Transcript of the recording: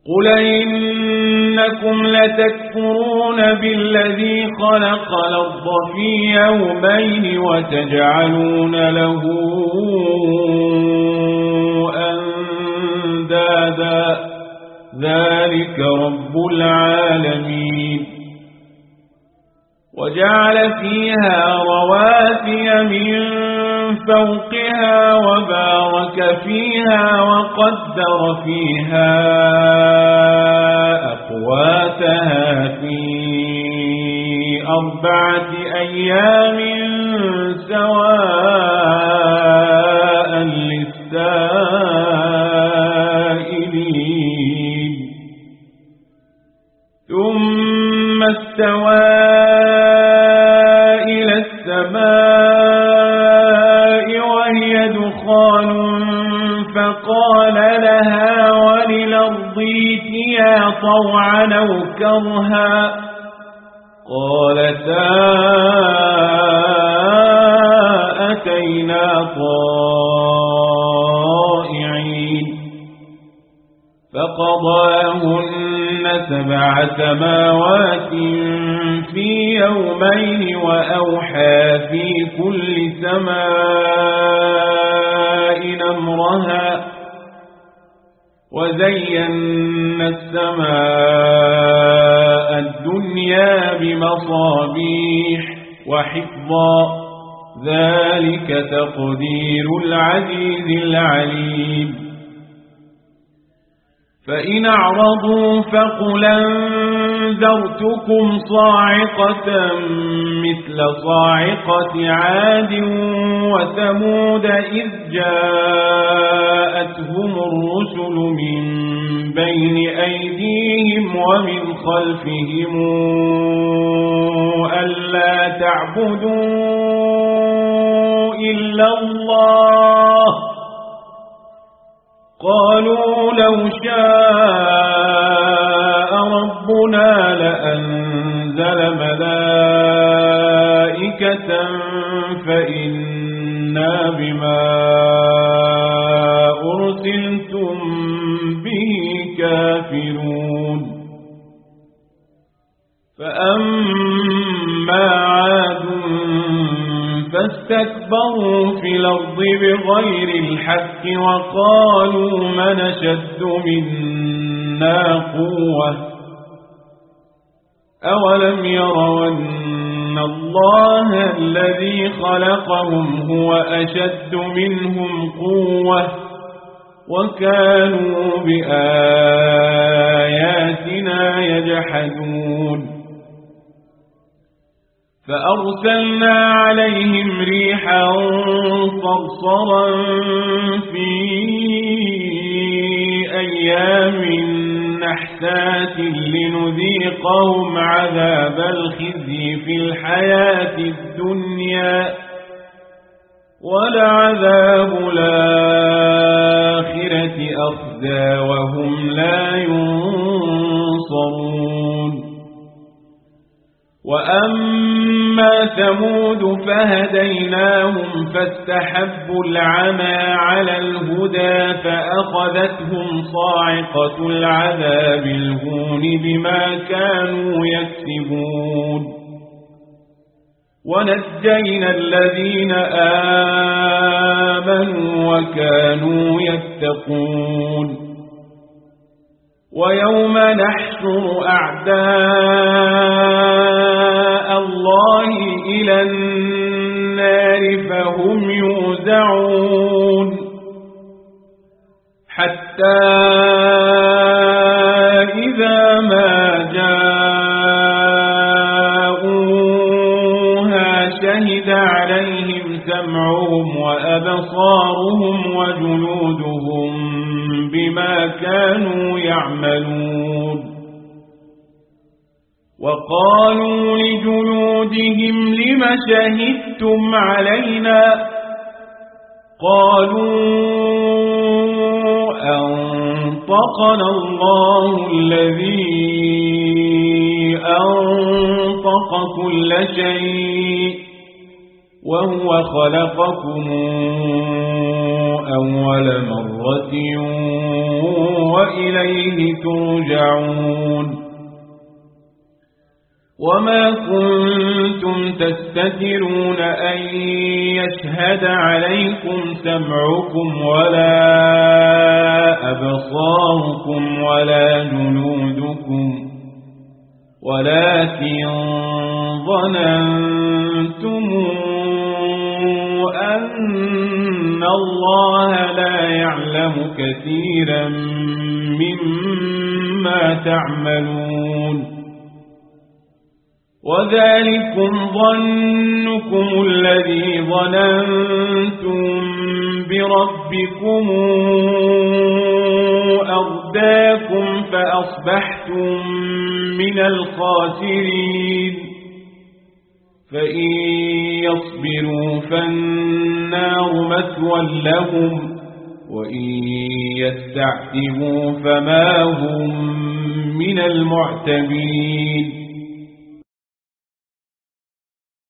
قل إنكم لتكفرون بالذي خلق الأرض في يومين وتجعلون له أندادا ذلك رب العالمين وجعل فيها رواسي من فوقها وبارك فيها وقدر فيها أقواتها في 4 أيام سواء للسائلين ثم استوى إلى السماء وهي دخان فقال لها وللأرض ائتيا طوعا أو كرها قالتا أتينا طائعين فقضاهن 7 سماوات في يومين وأوحى في كل سماء أمرها وزينا السماء الدنيا بمصابيح وحفظا ذلك تقدير العزيز العليم فإن أعرضوا فقل أنذرتكم صاعقة مثل صاعقة عاد وثمود إذ جاءتهم الرسل من بين أيديهم ومن خلفهم ألا تعبدوا إلا الله قالوا لو شاء ربنا لأنزل ملائكة فإنا بما أرسلتم به كافرون فأما عاد فاستكبروا في الأرض بغير الحق وقالوا من أشد منا قوة أولم يروا أن الله الذي خلقهم هو أشد منهم قوة وكانوا بآياتنا يجحدون فأرسلنا عليهم ريحا صرصرا في أيام نحسات لنذيقهم عذاب الخزي في الحياة الدنيا ولعذاب الآخرة أخزى وهم لا ينصرون وأما ثمود فهديناهم فاستحبوا العمى على الهدى فأخذتهم صاعقة العذاب الهون بما كانوا يكسبون ونجينا الذين آمنوا وكانوا يتقون ويوم نحشر أعداء الله إلى النار فهم يوزعون حتى إذا ما جاءوها شهد عليهم سمعهم وأبصارهم وجلودهم بما كانوا يعملون وقالوا لجلودهم لم شهدتم علينا قالوا أنطقنا الله الذي أنطق كل شيء وهو خلقكم أول مرة وإليه ترجعون وما كنتم تستترون أن يشهد عليكم سمعكم ولا أبصاركم ولا جلودكم ولكن ظننتم أن الله لا يعلم كثيرا مما تعملون وذلكم ظنكم الذي ظننتم بربكم أرداكم فأصبحتم من الخاسرين فإن يصبروا فالنار مثوى لهم وإن يستعتبوا فما هم من المعتبين